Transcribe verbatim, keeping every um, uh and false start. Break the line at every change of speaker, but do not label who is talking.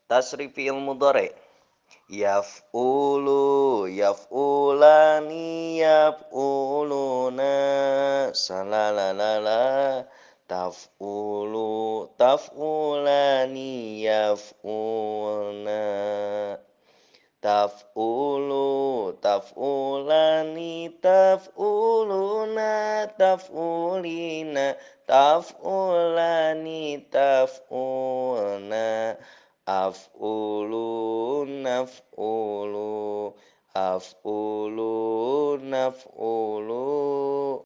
Tasrif fi'il mudhari. Yaf'ulu, yaf'ulani, yaf'uluna, salalalala. Taf'ulu, taf'ulani, yaf'ulna. Taf'ulu, taf'ulani, taf'uluna, taf'ulina, taf'ulani, taf'ulna. Af'ulu, naf'ulu, af'ulu, naf'ulu.